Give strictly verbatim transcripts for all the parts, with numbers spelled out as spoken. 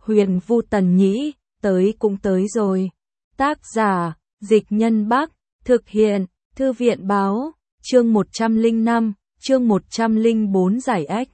Huyền Vu Tần Nhĩ, tới cũng tới rồi. Tác giả, Dịch Nhân Bắc, thực hiện, Thư viện Báo, chương một trăm lẻ năm, chương một trăm lẻ bốn giải ếch.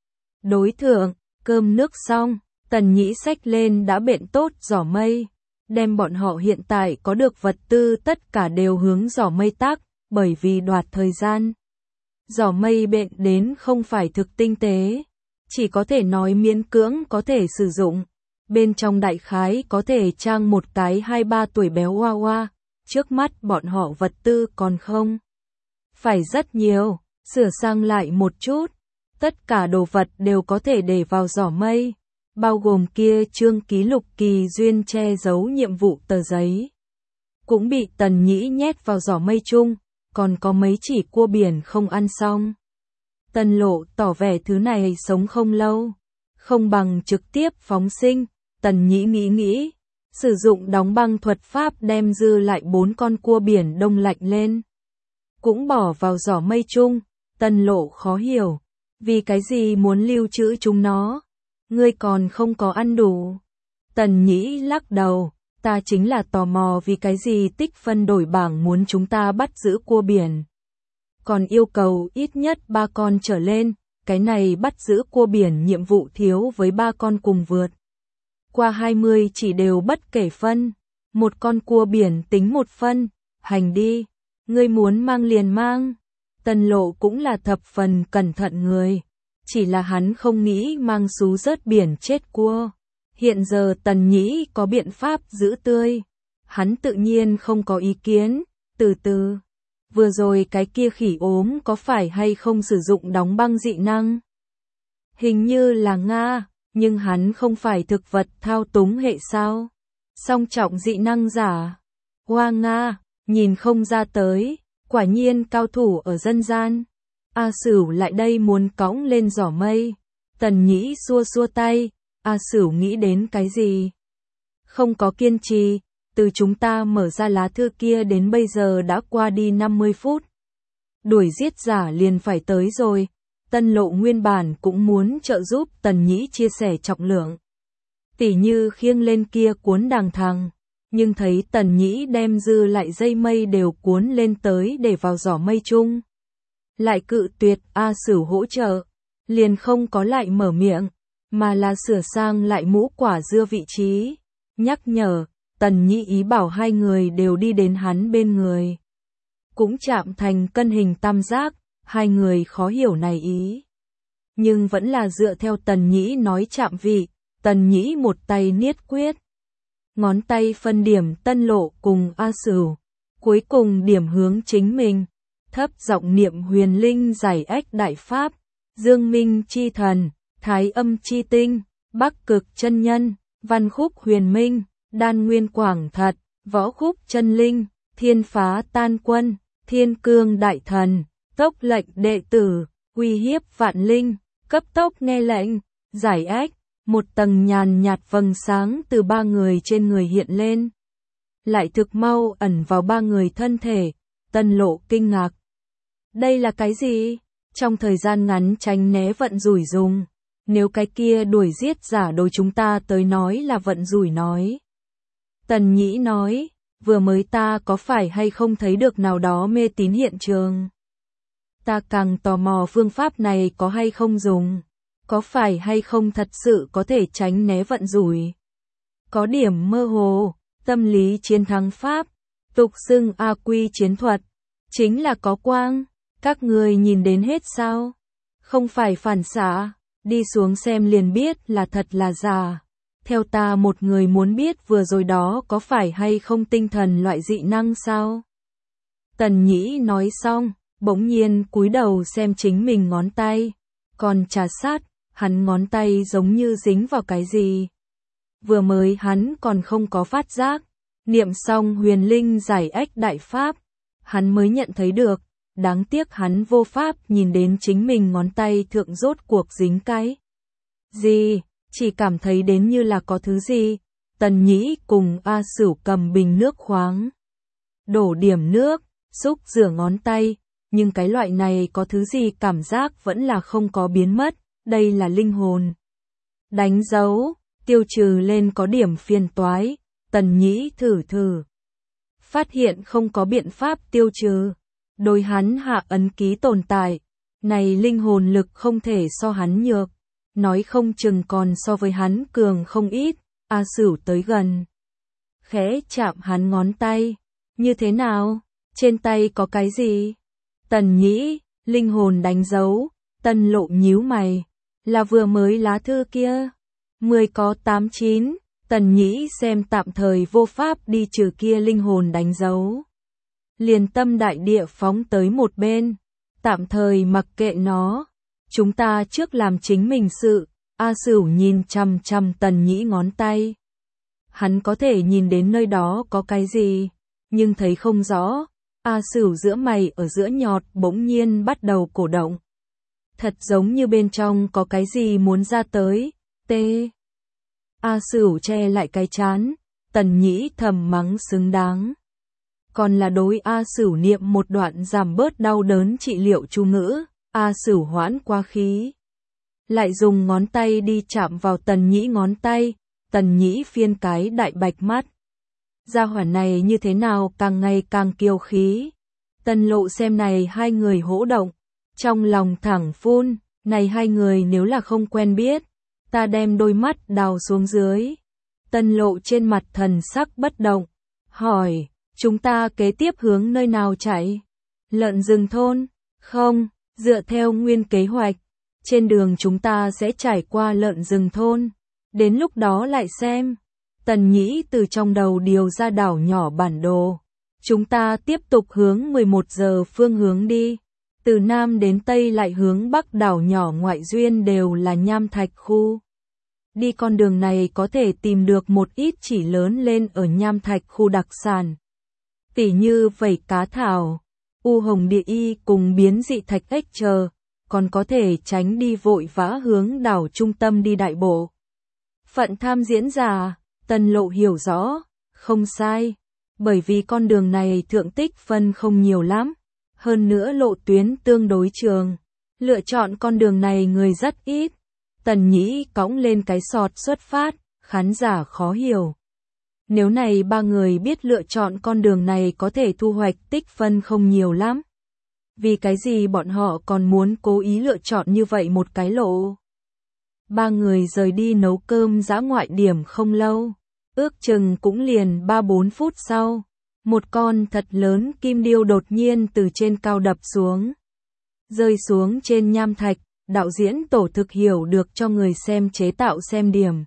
Đối thượng, cơm nước xong, Tần Nhĩ xách lên đã bện tốt giỏ mây, đem bọn họ hiện tại có được vật tư tất cả đều hướng giỏ mây tác, bởi vì đoạt thời gian. Giỏ mây bện đến không phải thực tinh tế, chỉ có thể nói miễn cưỡng có thể sử dụng. Bên trong đại khái có thể trang một cái hai ba tuổi béo hoa hoa, trước mắt bọn họ vật tư còn không phải rất nhiều, sửa sang lại một chút, tất cả đồ vật đều có thể để vào giỏ mây, bao gồm kia chương ký lục kỳ duyên che giấu nhiệm vụ tờ giấy. Cũng bị Tần Nhĩ nhét vào giỏ mây chung, còn có mấy chỉ cua biển không ăn xong. Tần Lộ tỏ vẻ thứ này sống không lâu, không bằng trực tiếp phóng sinh. Tần Nhĩ nghĩ nghĩ, sử dụng đóng băng thuật pháp đem dư lại bốn con cua biển đông lạnh lên, cũng bỏ vào giỏ mây chung. Tần Lộ khó hiểu, vì cái gì muốn lưu trữ chúng nó, ngươi còn không có ăn đủ. Tần Nhĩ lắc đầu, ta chính là tò mò vì cái gì tích phân đổi bảng muốn chúng ta bắt giữ cua biển, còn yêu cầu ít nhất ba con trở lên, cái này bắt giữ cua biển nhiệm vụ thiếu với ba con cùng vượt qua hai mươi chỉ đều bất kể phân, một con cua biển tính một phân, hành đi, ngươi muốn mang liền mang. Tần Lộ cũng là thập phần cẩn thận người, chỉ là hắn không nghĩ mang xú rớt biển chết cua. Hiện giờ Tần Nhĩ có biện pháp giữ tươi, hắn tự nhiên không có ý kiến. Từ từ, vừa rồi cái kia khỉ ốm có phải hay không sử dụng đóng băng dị năng? Hình như là Nga. Nhưng hắn không phải thực vật thao túng hệ sao? Song trọng dị năng giả. Hoa Nga, nhìn không ra tới, quả nhiên cao thủ ở dân gian. A Sửu lại đây muốn cõng lên giỏ mây. Tần Nhĩ xua xua tay, A Sửu nghĩ đến cái gì? Không có kiên trì, từ chúng ta mở ra lá thư kia đến bây giờ đã qua đi năm mươi phút. Đuổi giết giả liền phải tới rồi. Tần Lộ nguyên bản cũng muốn trợ giúp Tần Nhĩ chia sẻ trọng lượng, tỉ như khiêng lên kia cuốn đàng thằng, nhưng thấy Tần Nhĩ đem dư lại dây mây đều cuốn lên tới để vào giỏ mây chung, lại cự tuyệt A Sửu hỗ trợ, liền không có lại mở miệng, mà là sửa sang lại mũ quả dưa vị trí, nhắc nhở. Tần Nhĩ ý bảo hai người đều đi đến hắn bên người, cũng chạm thành cân hình tam giác. Hai người khó hiểu này ý, nhưng vẫn là dựa theo Tần Nhĩ nói chạm vị. Tần Nhĩ một tay niết quyết, ngón tay phân điểm Tân Lộ cùng A Sửu, cuối cùng điểm hướng chính mình, thấp giọng niệm huyền linh giải ếch đại pháp, dương minh chi thần, thái âm chi tinh, bắc cực chân nhân, văn khúc huyền minh, đan nguyên quảng thật, võ khúc chân linh, thiên phá tan quân, thiên cương đại thần. Tốc lệnh đệ tử, uy hiếp vạn linh, cấp tốc nghe lệnh, giải ếch, một tầng nhàn nhạt vầng sáng từ ba người trên người hiện lên, lại thực mau ẩn vào ba người thân thể. Tần Lộ kinh ngạc, đây là cái gì? Trong thời gian ngắn tránh né vận rủi dùng, nếu cái kia đuổi giết giả đối chúng ta tới nói là vận rủi nói. Tần Nhĩ nói, vừa mới ta có phải hay không thấy được nào đó mê tín hiện trường? Ta càng tò mò phương pháp này có hay không dùng, có phải hay không thật sự có thể tránh né vận rủi. Có điểm mơ hồ, tâm lý chiến thắng pháp, tục xưng A Quy chiến thuật, chính là có quang, các người nhìn đến hết sao? Không phải phản xạ, đi xuống xem liền biết là thật là giả. Theo ta một người muốn biết vừa rồi đó có phải hay không tinh thần loại dị năng sao? Tần Nhĩ nói xong, bỗng nhiên cúi đầu xem chính mình ngón tay, còn trà sát, hắn ngón tay giống như dính vào cái gì. Vừa mới hắn còn không có phát giác, niệm xong huyền linh giải ếch đại pháp, hắn mới nhận thấy được, đáng tiếc hắn vô pháp nhìn đến chính mình ngón tay thượng rốt cuộc dính cái gì, chỉ cảm thấy đến như là có thứ gì. Tần Nhĩ cùng A Sửu cầm bình nước khoáng, đổ điểm nước, xúc rửa ngón tay. Nhưng cái loại này có thứ gì cảm giác vẫn là không có biến mất, đây là linh hồn đánh dấu. tiêu trừ lên có điểm phiền toái, Tần Nhĩ thử thử. Phát hiện không có biện pháp tiêu trừ. Đối hắn hạ ấn ký tồn tại, này linh hồn lực không thể so hắn nhược, nói không chừng còn so với hắn cường không ít. A Sửu tới gần, khẽ chạm hắn ngón tay. Như thế nào? Trên tay có cái gì? Tần Nhĩ, linh hồn đánh dấu. Tân Lộ nhíu mày. Là vừa mới lá thư kia. Mười có tám chín. Tần Nhĩ xem tạm thời vô pháp đi trừ kia linh hồn đánh dấu. Liền tâm đại địa phóng tới một bên. Tạm thời mặc kệ nó. Chúng ta trước làm chính mình sự. A Sửu nhìn chằm chằm Tần Nhĩ ngón tay. Hắn có thể nhìn đến nơi đó có cái gì, nhưng thấy không rõ. A Sửu giữa mày ở giữa nhọt bỗng nhiên bắt đầu cổ động. Thật giống như bên trong có cái gì muốn ra tới. T. A Sửu che lại cái trán. Tần Nhĩ thầm mắng xứng đáng. Còn là đối A Sửu niệm một đoạn giảm bớt đau đớn trị liệu chú ngữ. A Sửu hoãn qua khí. Lại dùng ngón tay đi chạm vào Tần Nhĩ ngón tay. Tần Nhĩ phiên cái đại bạch mắt. Gia hỏa này như thế nào càng ngày càng kiêu khí. Tân Lộ xem này hai người hỗ động. Trong lòng thẳng phun. Này hai người nếu là không quen biết. Ta đem đôi mắt đào xuống dưới. Tân Lộ trên mặt thần sắc bất động. Hỏi. Chúng ta kế tiếp hướng nơi nào chạy? Lợn rừng thôn. Không. Dựa theo nguyên kế hoạch. Trên đường chúng ta sẽ trải qua lợn rừng thôn. Đến lúc đó lại xem. Tần Nhĩ từ trong đầu điều ra đảo nhỏ bản đồ. Chúng ta tiếp tục hướng mười một giờ phương hướng đi. Từ Nam đến Tây lại hướng Bắc đảo nhỏ ngoại duyên đều là nham thạch khu. Đi con đường này có thể tìm được một ít chỉ lớn lên ở nham thạch khu đặc sản. Tỉ như vảy cá thảo, u hồng địa y cùng biến dị thạch ếch chờ. Còn có thể tránh đi vội vã hướng đảo trung tâm đi đại bộ. Phận tham diễn giả, Tân Lộ hiểu rõ, không sai, bởi vì con đường này thượng tích phân không nhiều lắm, hơn nữa lộ tuyến tương đối trường, lựa chọn con đường này người rất ít. Tần Nhĩ cõng lên cái sọt xuất phát, khán giả khó hiểu. Nếu này ba người biết lựa chọn con đường này có thể thu hoạch tích phân không nhiều lắm. Vì cái gì bọn họ còn muốn cố ý lựa chọn như vậy một cái lộ? Ba người rời đi nấu cơm dã ngoại điểm không lâu, ước chừng cũng liền ba bốn phút sau, một con thật lớn kim điêu đột nhiên từ trên cao đập xuống, rơi xuống trên nham thạch. Đạo diễn tổ thực hiểu được cho người xem chế tạo xem điểm.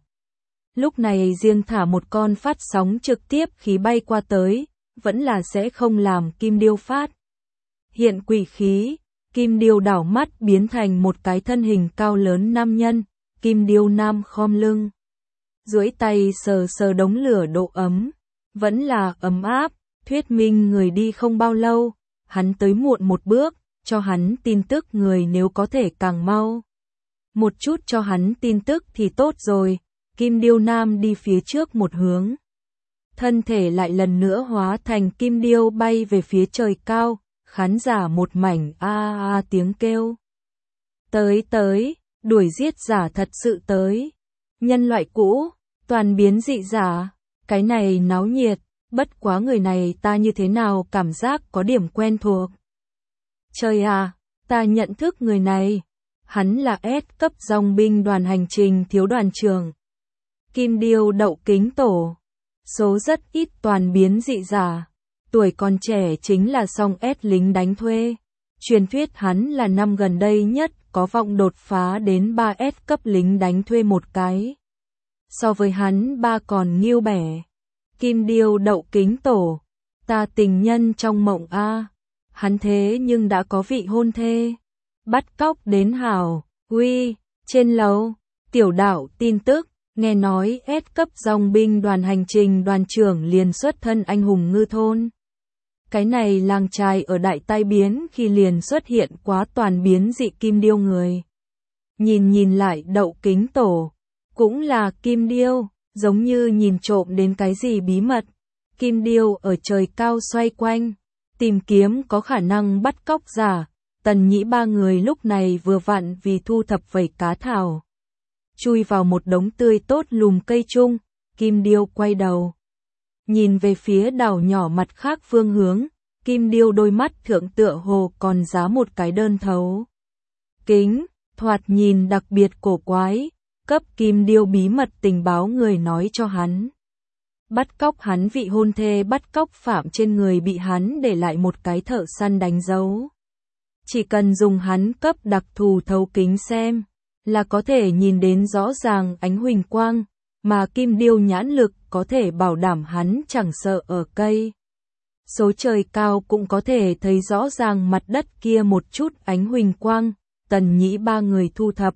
Lúc này riêng thả một con phát sóng trực tiếp khí bay qua tới, vẫn là sẽ không làm kim điêu phát hiện quỷ khí. Kim điêu đảo mắt biến thành một cái thân hình cao lớn nam nhân. Kim điêu nam khom lưng, duỗi tay sờ sờ đống lửa độ ấm, vẫn là ấm áp, thuyết minh người đi không bao lâu, hắn tới muộn một bước, cho hắn tin tức người nếu có thể càng mau một chút cho hắn tin tức thì tốt rồi. Kim điêu nam đi phía trước một hướng, thân thể lại lần nữa hóa thành kim điêu bay về phía trời cao. Khán giả một mảnh a a a tiếng kêu. Tới tới, đuổi giết giả thật sự tới. Nhân loại cũ, toàn biến dị giả, cái này náo nhiệt, bất quá người này ta như thế nào cảm giác có điểm quen thuộc. Trời à, ta nhận thức người này, hắn là S cấp dòng binh đoàn hành trình thiếu đoàn trưởng. Kim điêu đậu kính tổ, số rất ít toàn biến dị giả. Tuổi còn trẻ chính là song S lính đánh thuê. Truyền thuyết hắn là năm gần đây nhất có vọng đột phá đến ba S cấp lính đánh thuê một cái. So với hắn ba còn nghiêu bẻ. Kim điêu đậu kính tổ, ta tình nhân trong mộng a. Hắn thế nhưng đã có vị hôn thê. Bắt cóc đến hảo, uy, trên lầu, tiểu đảo tin tức, nghe nói S cấp dòng binh đoàn hành trình đoàn trưởng liền xuất thân anh hùng ngư thôn. Cái này làng trài ở đại tai biến khi liền xuất hiện quá toàn biến dị kim điêu người. Nhìn nhìn lại đậu kính tổ, cũng là kim điêu, giống như nhìn trộm đến cái gì bí mật. Kim điêu ở trời cao xoay quanh, tìm kiếm có khả năng bắt cóc giả. Tần Nhĩ ba người lúc này vừa vặn vì thu thập vảy cá thảo. chui vào một đống tươi tốt lùm cây chung, Kim Điêu quay đầu. Nhìn về phía đảo nhỏ mặt khác phương hướng, Kim Điêu đôi mắt thượng tựa hồ còn giá một cái đơn thấu kính, thoạt nhìn đặc biệt cổ quái, cấp Kim Điêu bí mật tình báo người nói cho hắn. Bắt cóc hắn vị hôn thê bắt cóc phạm trên người bị hắn để lại một cái thợ săn đánh dấu. Chỉ cần dùng hắn cấp đặc thù thấu kính xem, là có thể nhìn đến rõ ràng ánh huỳnh quang, mà Kim Điêu nhãn lực có thể bảo đảm hắn chẳng sợ ở cây. Số trời cao cũng có thể thấy rõ ràng mặt đất kia một chút ánh huỳnh quang, Tần Nhĩ ba người thu thập.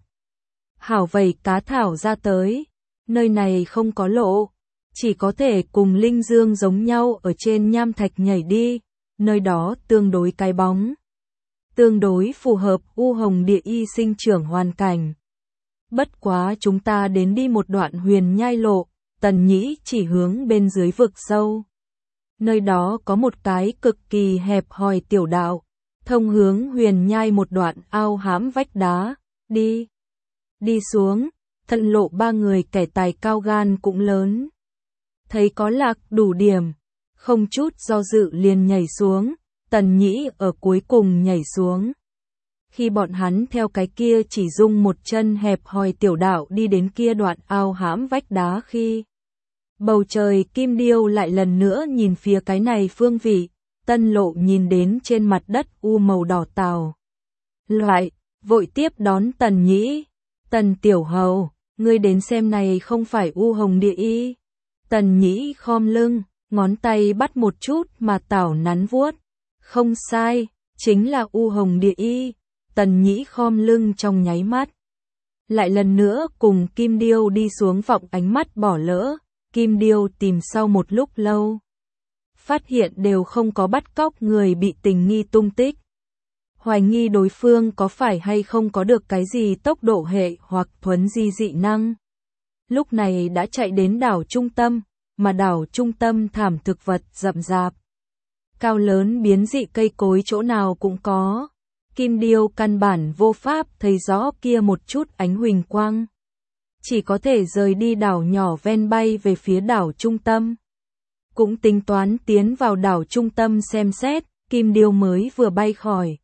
Hảo vầy cá thảo ra tới, nơi này không có lộ, chỉ có thể cùng Linh Dương giống nhau ở trên nham thạch nhảy đi, nơi đó tương đối cái bóng. Tương đối phù hợp u hồng địa y sinh trưởng hoàn cảnh. Bất quá chúng ta đến đi một đoạn huyền nhai lộ, Tần Nhĩ chỉ hướng bên dưới vực sâu. Nơi đó có một cái cực kỳ hẹp hòi tiểu đạo, thông hướng huyền nhai một đoạn ao hãm vách đá, đi. Đi xuống, thận lộ ba người kẻ tài cao gan cũng lớn. Thấy có lạc đủ điểm, không chút do dự liền nhảy xuống, Tần Nhĩ ở cuối cùng nhảy xuống. Khi bọn hắn theo cái kia chỉ dung một chân hẹp hòi tiểu đạo đi đến kia đoạn ao hãm vách đá khi bầu trời Kim Điêu lại lần nữa nhìn phía cái này phương vị, Tân Lộ nhìn đến trên mặt đất u màu đỏ tàu. Loại, vội tiếp đón Tần Nhĩ. Tần Tiểu Hầu, ngươi đến xem này không phải u hồng địa y. Tần Nhĩ khom lưng, ngón tay bắt một chút mà tảo nắn vuốt. Không sai, chính là u hồng địa y. Tần Nhĩ khom lưng trong nháy mắt. Lại lần nữa cùng Kim Điêu đi xuống vọng ánh mắt bỏ lỡ. Kim Điêu tìm sau một lúc lâu. Phát hiện đều không có bắt cóc người bị tình nghi tung tích. Hoài nghi đối phương có phải hay không có được cái gì tốc độ hệ hoặc thuấn di dị năng. Lúc này đã chạy đến đảo trung tâm, mà đảo trung tâm thảm thực vật rậm rạp. Cao lớn biến dị cây cối chỗ nào cũng có. Kim Điêu căn bản vô pháp thấy rõ kia một chút ánh huỳnh quang. Chỉ có thể rời đi đảo nhỏ ven bay về phía đảo trung tâm. Cũng tính toán tiến vào đảo trung tâm xem xét, Kim Điêu mới vừa bay khỏi.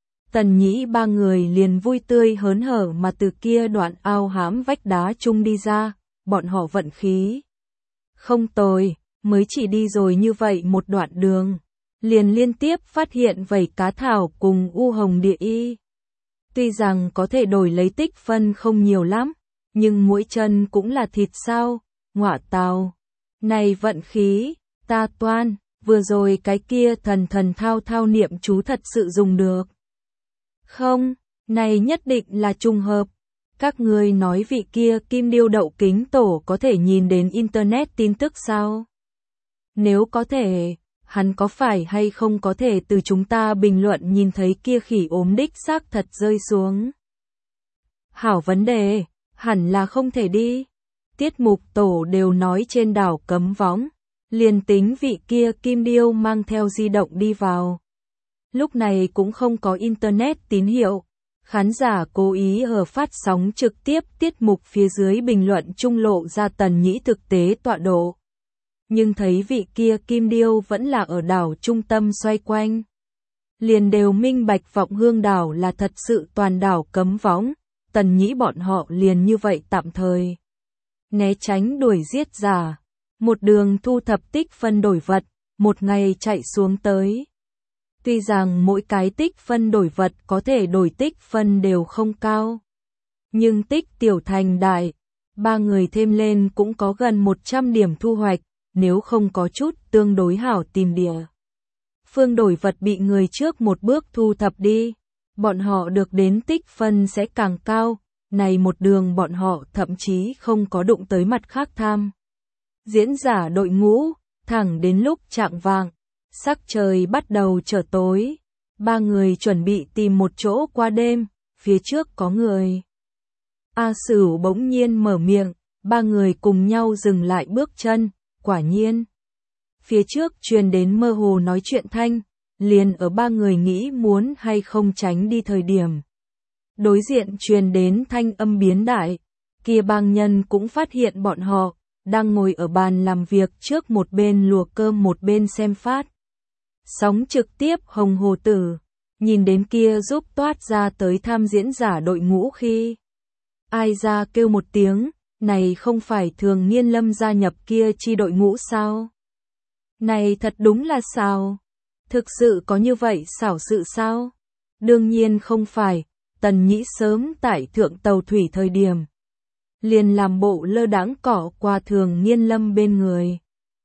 Tần Nhĩ ba người liền vui tươi hớn hở mà từ kia đoạn ao hãm vách đá chung đi ra, bọn họ vận khí. Không tồi, mới chỉ đi rồi như vậy một đoạn đường. Liền liên tiếp phát hiện vảy cá thảo cùng u hồng địa y. Tuy rằng có thể đổi lấy tích phân không nhiều lắm, nhưng mỗi chân cũng là thịt sao, ngọa tào. Này vận khí, ta toan, vừa rồi cái kia thần thần thao thao niệm chú thật sự dùng được. Không, này nhất định là trùng hợp. Các ngươi nói vị kia Kim Điêu đậu kính tổ có thể nhìn đến Internet tin tức sao? Nếu có thể, hắn có phải hay không có thể từ chúng ta bình luận nhìn thấy kia khỉ ốm đích xác thật rơi xuống? Hảo vấn đề, hẳn là không thể đi. Tiết mục tổ đều nói trên đảo cấm võng, liền tính vị kia Kim Điêu mang theo di động đi vào. Lúc này cũng không có Internet tín hiệu. Khán giả cố ý ở phát sóng trực tiếp tiết mục phía dưới bình luận trung lộ ra Tần Nhĩ thực tế tọa độ. Nhưng thấy vị kia Kim Điêu vẫn là ở đảo trung tâm xoay quanh. Liền đều minh bạch vọng hương đảo là thật sự toàn đảo cấm võng, Tần Nhĩ bọn họ liền như vậy tạm thời. Né tránh đuổi giết giả, một đường thu thập tích phân đổi vật, một ngày chạy xuống tới. Tuy rằng mỗi cái tích phân đổi vật có thể đổi tích phân đều không cao. Nhưng tích tiểu thành đại, ba người thêm lên cũng có gần một trăm điểm thu hoạch, nếu không có chút tương đối hảo tìm địa. Phương đổi vật bị người trước một bước thu thập đi, bọn họ được đến tích phân sẽ càng cao, này một đường bọn họ thậm chí không có đụng tới mặt khác tham. Diễn giả đội ngũ, thẳng đến lúc chạng vạng. Sắc trời bắt đầu trở tối, ba người chuẩn bị tìm một chỗ qua đêm, phía trước có người. A Sửu bỗng nhiên mở miệng, ba người cùng nhau dừng lại bước chân, quả nhiên. Phía trước truyền đến mơ hồ nói chuyện thanh, liền ở ba người nghĩ muốn hay không tránh đi thời điểm. Đối diện truyền đến thanh âm biến đại, kia bang nhân cũng phát hiện bọn họ đang ngồi ở bàn làm việc trước, một bên lùa cơm một bên xem phát sóng trực tiếp Hồng Hồ Tử. Nhìn đến kia giúp toát ra tới tham diễn giả đội ngũ khi ai ra kêu một tiếng, này không phải Thường Nghiên Lâm gia nhập kia chi đội ngũ sao? Này thật đúng là sao? Thực sự có như vậy xảo sự sao? Đương nhiên không phải, Tần Nhĩ sớm tại thượng tàu thủy thời điểm liền làm bộ lơ đãng cỏ qua Thường Nghiên Lâm bên người.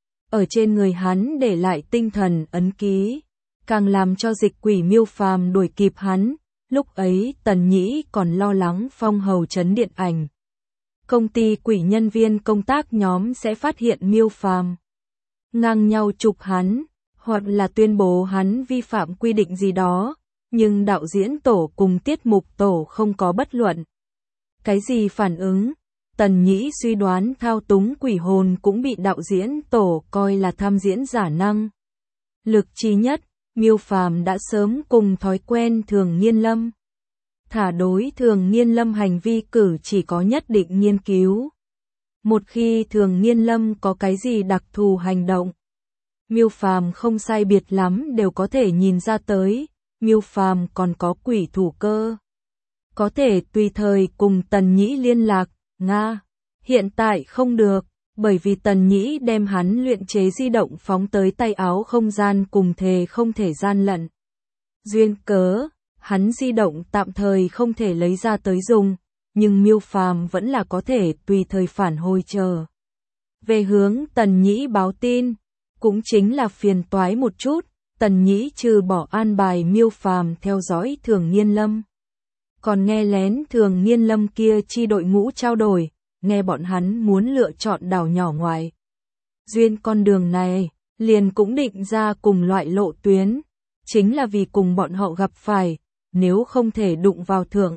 Ở trên người hắn để lại tinh thần ấn ký, càng làm cho dịch quỷ Miêu Phàm đuổi kịp hắn. Lúc ấy Tần Nhĩ còn lo lắng Phong Hầu Trấn điện ảnh công ty quỷ nhân viên công tác nhóm sẽ phát hiện Miêu Phàm ngang nhau chụp hắn, hoặc là tuyên bố hắn vi phạm quy định gì đó, nhưng đạo diễn tổ cùng tiết mục tổ không có bất luận cái gì phản ứng. Tần Nhĩ suy đoán thao túng quỷ hồn cũng bị đạo diễn tổ coi là tham diễn giả năng lực chi nhất. Miêu Phàm đã sớm cùng thói quen Thường Nghiên Lâm, thả đối Thường Nghiên Lâm hành vi cử chỉ có nhất định nghiên cứu. Một khi Thường Nghiên Lâm có cái gì đặc thù hành động, Miêu Phàm không sai biệt lắm đều có thể nhìn ra tới. Miêu Phàm còn có quỷ thủ cơ, có thể tùy thời cùng Tần Nhĩ liên lạc. Nga, hiện tại không được, bởi vì Tần Nhĩ đem hắn luyện chế di động phóng tới tay áo không gian cùng thề không thể gian lận. Duyên cớ, hắn di động tạm thời không thể lấy ra tới dùng, nhưng Miêu Phàm vẫn là có thể tùy thời phản hồi chờ về hướng Tần Nhĩ báo tin. Cũng chính là phiền toái một chút, Tần Nhĩ trừ bỏ an bài Miêu Phàm theo dõi Thường Nghiên Lâm, còn nghe lén Thường Nghiên Lâm kia chi đội ngũ trao đổi, nghe bọn hắn muốn lựa chọn đảo nhỏ ngoài duyên con đường này, liền cũng định ra cùng loại lộ tuyến, chính là vì cùng bọn họ gặp phải, nếu không thể đụng vào thượng.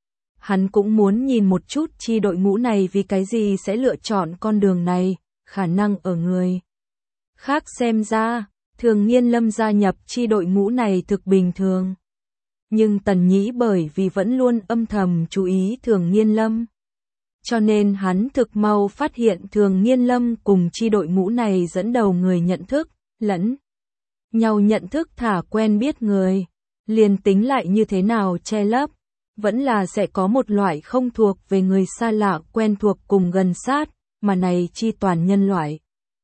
Hắn cũng muốn nhìn một chút chi đội ngũ này vì cái gì sẽ lựa chọn con đường này, khả năng ở người khác xem ra, Thường Nghiên Lâm gia nhập chi đội ngũ này thực bình thường. Nhưng Tần Nhĩ bởi vì vẫn luôn âm thầm chú ý Thường Nghiên Lâm, cho nên hắn thực mau phát hiện Thường Nghiên Lâm cùng chi đội ngũ này dẫn đầu người nhận thức, lẫn nhau nhận thức thả quen biết người, liền tính lại như thế nào che lấp, vẫn là sẽ có một loại không thuộc về người xa lạ quen thuộc cùng gần sát, mà này chi toàn nhân loại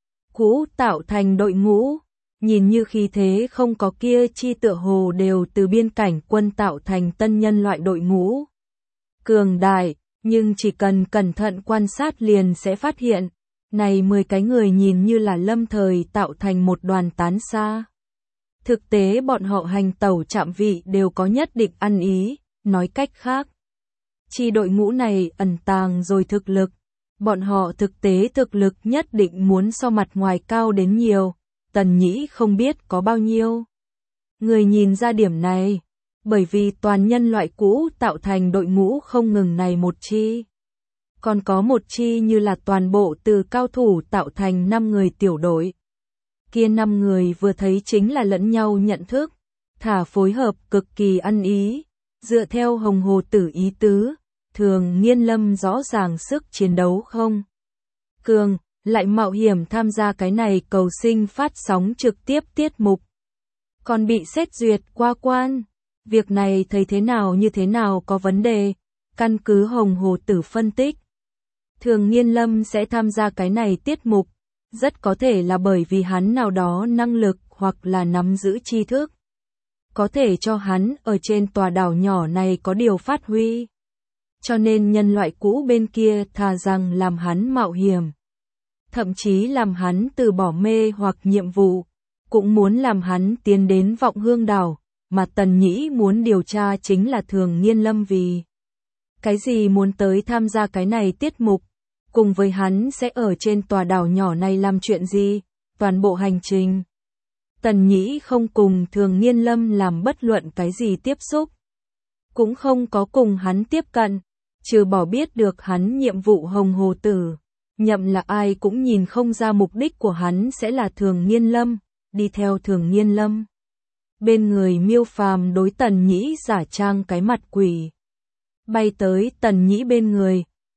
cũ tạo thành đội ngũ, nhìn như khí thế không có kia chi tựa hồ đều từ biên cảnh quân tạo thành tân nhân loại đội ngũ. Cường đại, nhưng chỉ cần cẩn thận quan sát liền sẽ phát hiện, này mười cái người nhìn như là lâm thời tạo thành một đoàn tán xa. Thực tế bọn họ hành tẩu chạm vị đều có nhất định ăn ý, nói cách khác. Chi đội ngũ này ẩn tàng rồi thực lực, bọn họ thực tế thực lực nhất định muốn so mặt ngoài cao đến nhiều, Tần Nhĩ không biết có bao nhiêu người nhìn ra điểm này, bởi vì toàn nhân loại cũ tạo thành đội ngũ không ngừng này một chi. Còn có một chi như là toàn bộ từ cao thủ tạo thành năm người tiểu đội. Kia năm người vừa thấy chính là lẫn nhau nhận thức, thả phối hợp cực kỳ ăn ý, dựa theo Hồng Hồ Tử ý tứ, Thường Nghiên Lâm rõ ràng sức chiến đấu không cường, lại mạo hiểm tham gia cái này cầu sinh phát sóng trực tiếp tiết mục. Còn bị xét duyệt qua quan, việc này thấy thế nào như thế nào có vấn đề, căn cứ Hồng Hồ Tử phân tích. Thường Nghiên Lâm sẽ tham gia cái này tiết mục, rất có thể là bởi vì hắn nào đó năng lực hoặc là nắm giữ tri thức, có thể cho hắn ở trên tòa đảo nhỏ này có điều phát huy. Cho nên nhân loại cũ bên kia thà rằng làm hắn mạo hiểm, thậm chí làm hắn từ bỏ mê hoặc nhiệm vụ, cũng muốn làm hắn tiến đến Vọng Hương đảo, mà Tần Nhĩ muốn điều tra chính là Thường Nghiên Lâm vì cái gì muốn tới tham gia cái này tiết mục, cùng với hắn sẽ ở trên tòa đảo nhỏ này làm chuyện gì, toàn bộ hành trình. Tần Nhĩ không cùng Thường Nghiên Lâm làm bất luận cái gì tiếp xúc, cũng không có cùng hắn tiếp cận, trừ bỏ biết được hắn nhiệm vụ Hồng Hồ Tử, nhậm là ai cũng nhìn không ra mục đích của hắn sẽ là Thường Nghiên Lâm, đi theo Thường Nghiên Lâm. Bên người Miêu Phàm đối Tần Nhĩ giả trang cái mặt quỷ, bay tới Tần Nhĩ bên người,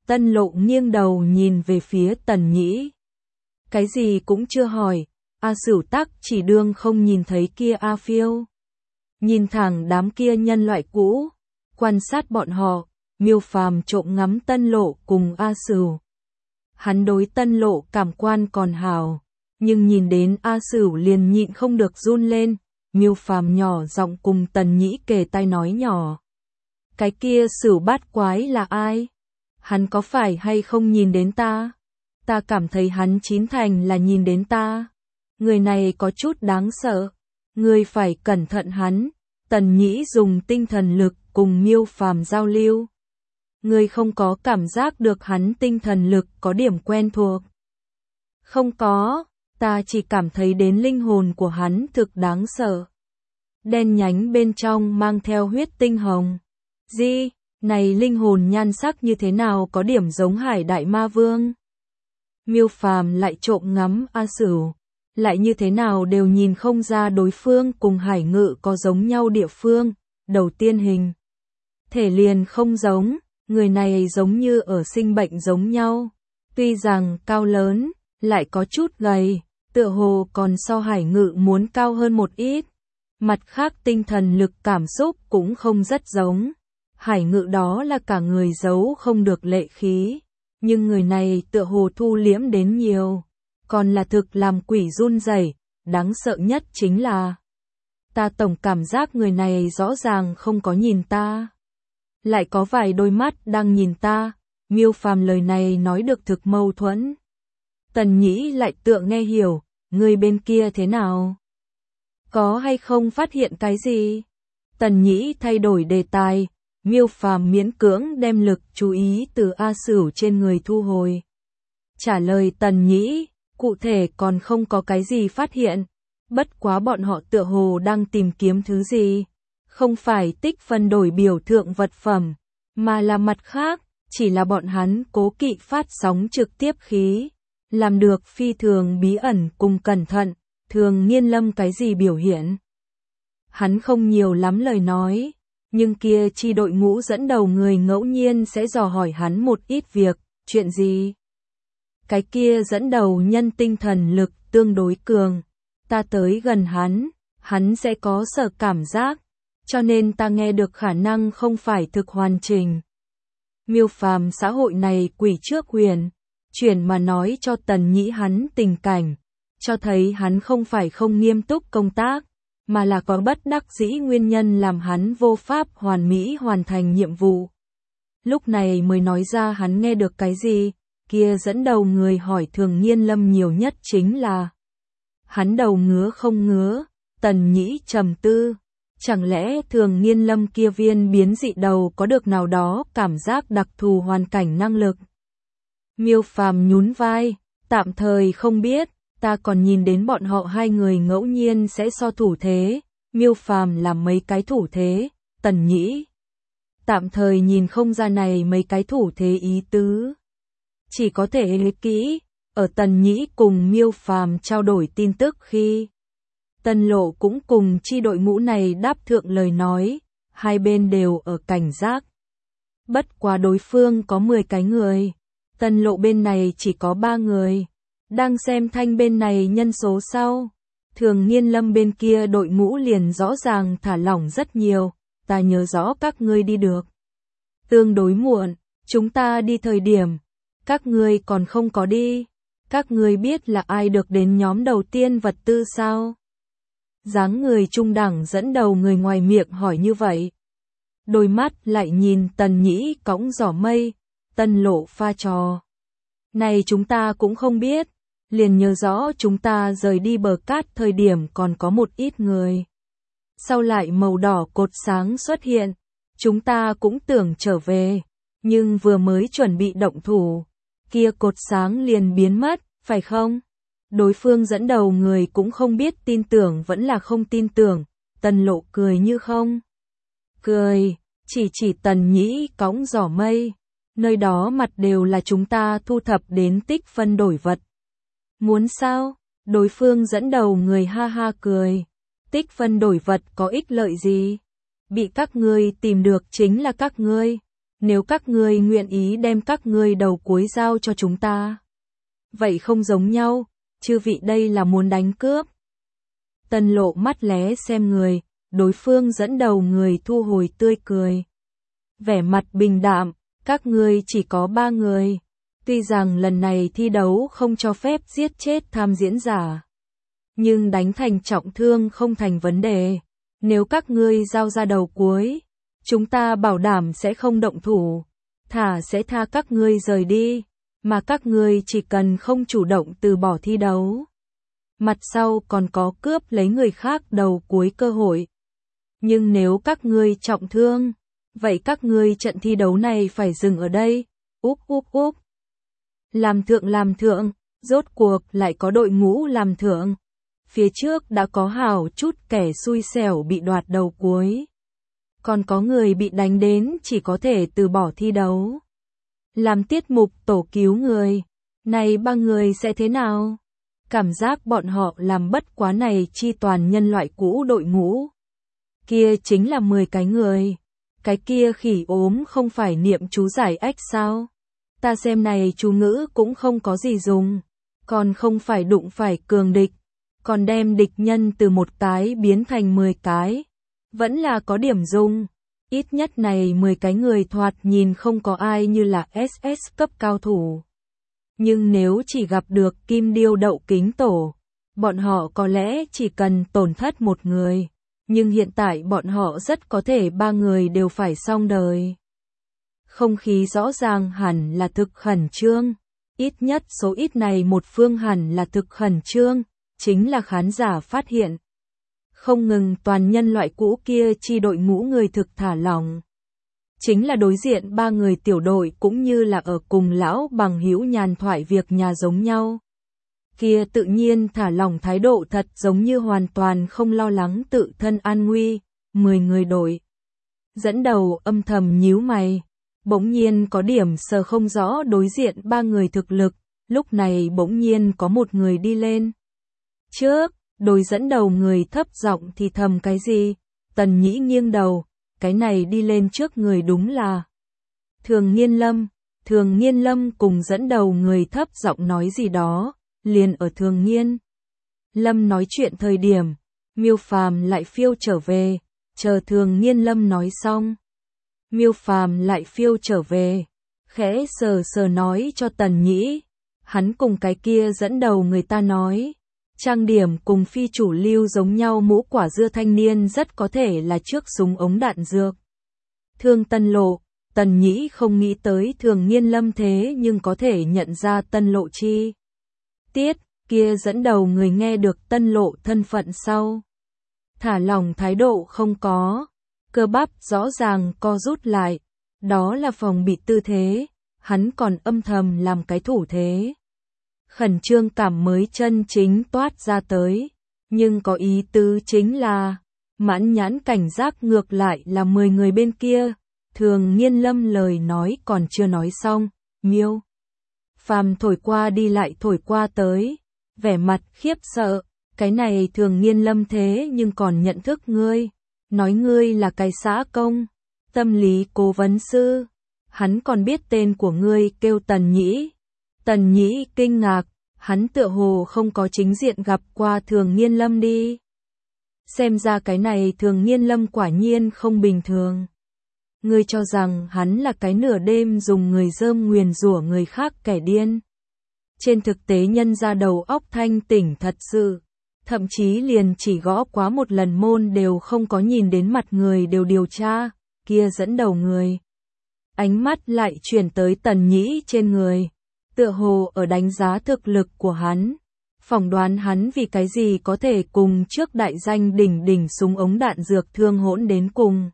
Tân Lộ nghiêng đầu nhìn về phía Tần Nhĩ. Cái gì cũng chưa hỏi, A Sửu tắc chỉ đương không nhìn thấy kia A Phiêu. Nhìn thẳng đám kia nhân loại cũ, quan sát bọn họ, Miêu Phàm trộm ngắm Tân Lộ cùng A Sửu. Hắn đối Tân Lộ cảm quan còn hào, nhưng nhìn đến A Sửu liền nhịn không được run lên. Miêu Phàm nhỏ giọng cùng Tần Nhĩ kề tai nói nhỏ. Cái kia Sửu bát quái là ai? Hắn có phải hay không nhìn đến ta? Ta cảm thấy hắn chín thành là nhìn đến ta. Người này có chút đáng sợ. Ngươi phải cẩn thận hắn. Tần Nhĩ dùng tinh thần lực cùng Miêu Phàm giao lưu. Ngươi không có cảm giác được hắn tinh thần lực có điểm quen thuộc. Không có, ta chỉ cảm thấy đến linh hồn của hắn thực đáng sợ. Đen nhánh bên trong mang theo huyết tinh hồng. Di, này linh hồn nhan sắc như thế nào có điểm giống Hải Đại Ma Vương. Miêu Phàm lại trộm ngắm A Sửu, lại như thế nào đều nhìn không ra đối phương cùng Hải Ngự có giống nhau địa phương. Đầu tiên hình thể liền không giống, người này giống như ở sinh bệnh giống nhau. Tuy rằng cao lớn, lại có chút gầy, tựa hồ còn so Hải Ngự muốn cao hơn một ít. Mặt khác tinh thần lực cảm xúc cũng không rất giống. Hải Ngự đó là cả người giấu không được lệ khí, nhưng người này tựa hồ thu liễm đến nhiều, còn là thực làm quỷ run rẩy. Đáng sợ nhất chính là ta tổng cảm giác người này rõ ràng không có nhìn ta, lại có vài đôi mắt đang nhìn ta. Miêu Phàm lời này nói được thực mâu thuẫn. Tần Nhĩ lại tựa nghe hiểu, người bên kia thế nào? Có hay không phát hiện cái gì? Tần Nhĩ thay đổi đề tài. Miêu Phàm miễn cưỡng đem lực chú ý từ A Sửu trên người thu hồi. Trả lời Tần Nhĩ, cụ thể còn không có cái gì phát hiện. Bất quá bọn họ tựa hồ đang tìm kiếm thứ gì. Không phải tích phân đổi biểu thượng vật phẩm, mà là mặt khác, chỉ là bọn hắn cố kỵ phát sóng trực tiếp khí. Làm được phi thường bí ẩn cùng cẩn thận, thường Nghiên Lâm cái gì biểu hiện. Hắn không nhiều lắm lời nói. Nhưng kia chi đội ngũ dẫn đầu người ngẫu nhiên sẽ dò hỏi hắn một ít việc. Chuyện gì? Cái kia dẫn đầu nhân tinh thần lực tương đối cường. Ta tới gần hắn, hắn sẽ có sở cảm giác, cho nên ta nghe được khả năng không phải thực hoàn chỉnh. Miêu Phàm xã hội này quỷ trước huyền, chuyển mà nói cho Tần Nhĩ hắn tình cảnh, cho thấy hắn không phải không nghiêm túc công tác, mà là có bất đắc dĩ nguyên nhân làm hắn vô pháp hoàn mỹ hoàn thành nhiệm vụ. Lúc này mới nói ra hắn nghe được cái gì. Kia dẫn đầu người hỏi Thường Nghiên Lâm nhiều nhất chính là hắn đầu ngứa không ngứa. Tần Nhĩ trầm tư, chẳng lẽ Thường Nghiên Lâm kia viên biến dị đầu có được nào đó cảm giác đặc thù hoàn cảnh năng lực? Miêu Phàm nhún vai, tạm thời không biết, ta còn nhìn đến bọn họ hai người ngẫu nhiên sẽ so thủ thế. Miêu Phàm làm mấy cái thủ thế. Tần Nhĩ tạm thời nhìn không ra này mấy cái thủ thế ý tứ, chỉ có thể lý kỹ. Ở Tần Nhĩ cùng Miêu Phàm trao đổi tin tức khi Tân Lộ cũng cùng chi đội ngũ này đáp thượng lời nói, hai bên đều ở cảnh giác. Bất quá đối phương có mười cái người, Tân Lộ bên này chỉ có ba người. Đang xem thanh bên này nhân số sau, Thường Nghiên Lâm bên kia đội ngũ liền rõ ràng thả lỏng rất nhiều. Ta nhớ rõ các ngươi đi được tương đối muộn, chúng ta đi thời điểm các ngươi còn không có đi. Các ngươi biết là ai được đến nhóm đầu tiên vật tư sao? Dáng người trung đẳng dẫn đầu người ngoài miệng hỏi như vậy. Đôi mắt lại nhìn Tần Nhĩ cõng giỏ mây. Tân Lộ pha trò này chúng ta cũng không biết, liền nhớ rõ chúng ta rời đi bờ cát thời điểm còn có một ít người. Sau lại màu đỏ cột sáng xuất hiện, chúng ta cũng tưởng trở về, nhưng vừa mới chuẩn bị động thủ, kia cột sáng liền biến mất, phải không? Đối phương dẫn đầu người cũng không biết tin tưởng vẫn là không tin tưởng. Tân Lộ cười như không cười, chỉ chỉ Tần Nhĩ cõng giỏ mây. Nơi đó mặt đều là chúng ta thu thập đến tích phân đổi vật. Muốn sao? Đối phương dẫn đầu người ha ha cười. Tích phân đổi vật có ích lợi gì? Bị các ngươi tìm được chính là các ngươi. nếu các ngươi nguyện ý đem các ngươi đầu cuối giao cho chúng ta. Vậy không giống nhau, chư vị đây là muốn đánh cướp. Tân Lộ mắt lé xem người, đối phương dẫn đầu người thu hồi tươi cười. Vẻ mặt bình đạm, các ngươi chỉ có ba người. Tuy rằng lần này thi đấu không cho phép giết chết tham diễn giả, nhưng đánh thành trọng thương không thành vấn đề. Nếu các ngươi giao ra đầu cuối, chúng ta bảo đảm sẽ không động thủ, thả sẽ tha các ngươi rời đi, mà các ngươi chỉ cần không chủ động từ bỏ thi đấu. Mặt sau còn có cướp lấy người khác đầu cuối cơ hội. Nhưng nếu các ngươi trọng thương, vậy các ngươi trận thi đấu này phải dừng ở đây. Úp úp úp. Làm thượng làm thượng, rốt cuộc lại có đội ngũ làm thượng. Phía trước đã có hảo chút kẻ xui xẻo bị đoạt đầu cuối. Còn có người bị đánh đến chỉ có thể từ bỏ thi đấu. Làm tiết mục tổ cứu người. Này ba người sẽ thế nào? Cảm giác bọn họ làm bất quá này chi toàn nhân loại cũ đội ngũ. Kia chính là mười cái người. Cái kia khỉ ốm không phải niệm chú giải ếch sao? Ta xem này chú ngữ cũng không có gì dùng. Còn không phải đụng phải cường địch. Còn đem địch nhân từ một cái biến thành mười cái. Vẫn là có điểm dùng. Ít nhất này mười cái người thoạt nhìn không có ai như là ét ét cấp cao thủ. Nhưng nếu chỉ gặp được kim điêu đậu kính tổ, bọn họ có lẽ chỉ cần tổn thất một người. Nhưng hiện tại bọn họ rất có thể ba người đều phải xong đời. Không khí rõ ràng hẳn là thực khẩn trương. Ít nhất số ít này một phương hẳn là thực khẩn trương, chính là khán giả phát hiện. Không ngừng toàn nhân loại cũ kia chi đội ngũ người thực thả lỏng. Chính là đối diện ba người tiểu đội cũng như là ở cùng lão bằng hữu nhàn thoại việc nhà giống nhau. Kia tự nhiên thả lỏng thái độ thật giống như hoàn toàn không lo lắng tự thân an nguy. Mười người đội dẫn đầu âm thầm nhíu mày. Bỗng nhiên có điểm sờ không rõ đối diện ba người thực lực. Lúc này bỗng nhiên có một người đi lên trước. Đối dẫn đầu người thấp giọng thì thầm cái gì. Tần Nhĩ nghiêng đầu. Cái này đi lên trước người đúng là Thường Nghiên Lâm. Thường Nghiên Lâm cùng dẫn đầu người thấp giọng nói gì đó. Liền ở Thường Nghiên Lâm nói chuyện thời điểm, Miêu Phàm lại phiêu trở về. Chờ Thường Nghiên Lâm nói xong, Miêu Phàm lại phiêu trở về. Khẽ sờ sờ nói cho Tần Nhĩ. Hắn cùng cái kia dẫn đầu người ta nói. Trang điểm cùng phi chủ lưu giống nhau, mũ quả dưa thanh niên rất có thể là trước súng ống đạn dược. Thương Tân Lộ, Tần Nhĩ không nghĩ tới Thường Nghiên Lâm thế nhưng có thể nhận ra Tân Lộ chi tiết. Kia dẫn đầu người nghe được Tân Lộ thân phận sau, thả lỏng thái độ không có, cơ bắp rõ ràng co rút lại, đó là phòng bị tư thế, hắn còn âm thầm làm cái thủ thế. Khẩn trương cảm mới chân chính toát ra tới, nhưng có ý tứ chính là, mãn nhãn cảnh giác ngược lại là mười người bên kia. Thường Nghiên Lâm lời nói còn chưa nói xong, Miêu Phàm thổi qua đi lại thổi qua tới, vẻ mặt khiếp sợ, cái này Thường Nghiên Lâm thế nhưng còn nhận thức ngươi, nói ngươi là cái xã công, tâm lý cố vấn sư, hắn còn biết tên của ngươi kêu Tần Nhĩ. Tần Nhĩ kinh ngạc, hắn tựa hồ không có chính diện gặp qua Thường Nghiên Lâm đi. Xem ra cái này Thường Nghiên Lâm quả nhiên không bình thường. Ngươi cho rằng hắn là cái nửa đêm dùng người dơm nguyền rủa người khác kẻ điên. Trên thực tế nhân ra đầu óc thanh tỉnh thật sự, thậm chí liền chỉ gõ quá một lần môn đều không có nhìn đến mặt người đều điều tra, kia dẫn đầu người. Ánh mắt lại chuyển tới Tần Nhĩ trên người, tựa hồ ở đánh giá thực lực của hắn, phỏng đoán hắn vì cái gì có thể cùng trước đại danh đỉnh đỉnh súng ống đạn dược thương hỗn đến cùng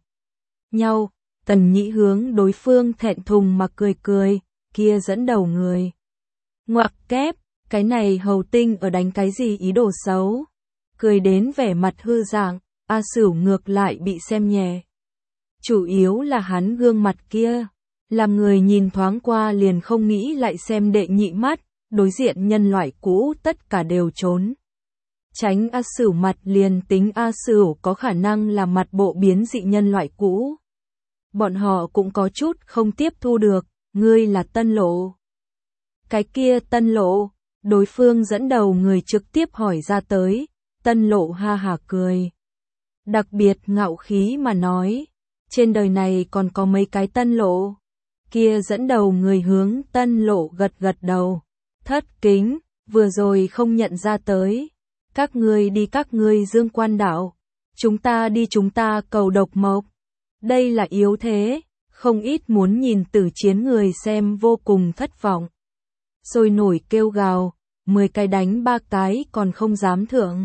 nhau. Tần Nhĩ hướng đối phương thẹn thùng mà cười cười, kia dẫn đầu người. Ngoặc kép, cái này hầu tinh ở đánh cái gì ý đồ xấu. Cười đến vẻ mặt hư dạng, A Sửu ngược lại bị xem nhẹ. Chủ yếu là hắn gương mặt kia, làm người nhìn thoáng qua liền không nghĩ lại xem đệ nhị mắt, đối diện nhân loại cũ tất cả đều trốn. Tránh A Sửu mặt liền tính A Sửu có khả năng là mặt bộ biến dị nhân loại cũ. bọn họ cũng có chút không tiếp thu được, ngươi là Tân Lộ. Cái kia Tân Lộ, đối phương dẫn đầu người trực tiếp hỏi ra tới, Tân Lộ ha hả cười. Đặc biệt ngạo khí mà nói, trên đời này còn có mấy cái Tân Lộ. Kia dẫn đầu người hướng Tân Lộ gật gật đầu, thất kính, vừa rồi không nhận ra tới. Các ngươi đi các ngươi Dương Quan đảo, chúng ta đi chúng ta cầu độc mộc. Đây là yếu thế, không ít muốn nhìn tử chiến người xem vô cùng thất vọng. Sôi nổi kêu gào, mười cái đánh ba cái còn không dám thượng.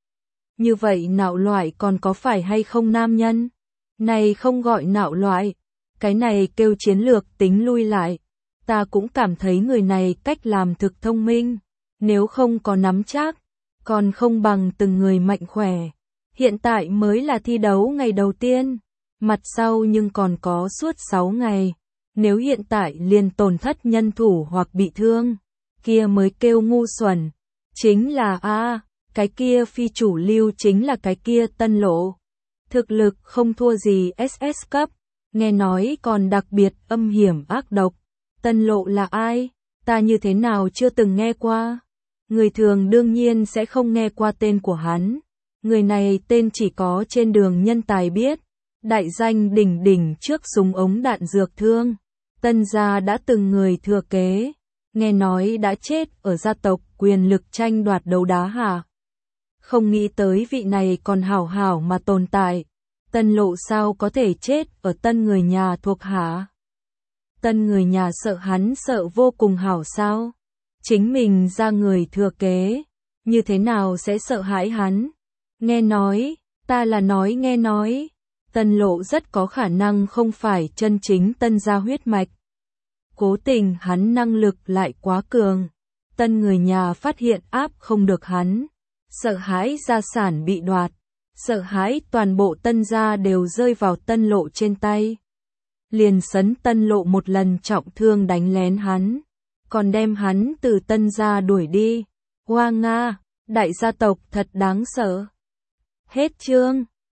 Như vậy nạo loại còn có phải hay không nam nhân? Này không gọi nạo loại, cái này kêu chiến lược tính lui lại. Ta cũng cảm thấy người này cách làm thực thông minh, nếu không có nắm chắc, còn không bằng từng người mạnh khỏe. Hiện tại mới là thi đấu ngày đầu tiên, mặt sau nhưng còn có suốt sáu ngày. Nếu hiện tại liền tổn thất nhân thủ hoặc bị thương, kia mới kêu ngu xuẩn. Chính là a, cái kia phi chủ lưu chính là cái kia Tân Lộ. Thực lực không thua gì ét ét cấp, nghe nói còn đặc biệt âm hiểm ác độc. Tân Lộ là ai? Ta như thế nào chưa từng nghe qua? Người thường đương nhiên sẽ không nghe qua tên của hắn. Người này tên chỉ có trên đường nhân tài biết. Đại danh đỉnh đỉnh trước súng ống đạn dược thương. Tân gia đã từng người thừa kế. Nghe nói đã chết ở gia tộc quyền lực tranh đoạt đấu đá hả? Không nghĩ tới vị này còn hảo hảo mà tồn tại. Tân Lộ sao có thể chết ở Tân người nhà thuộc hạ? Tân người nhà sợ hắn sợ vô cùng hảo sao? Chính mình ra người thừa kế, như thế nào sẽ sợ hãi hắn? Nghe nói, ta là nói nghe nói, Tân Lộ rất có khả năng không phải chân chính Tân gia huyết mạch. Cố tình hắn năng lực lại quá cường, Tân người nhà phát hiện áp không được hắn, sợ hãi gia sản bị đoạt, sợ hãi toàn bộ Tân gia đều rơi vào Tân Lộ trên tay. Liền sấn Tân Lộ một lần trọng thương đánh lén hắn, còn đem hắn từ Tân gia đuổi đi. Hoa Nga, đại gia tộc thật đáng sợ. Hết chương.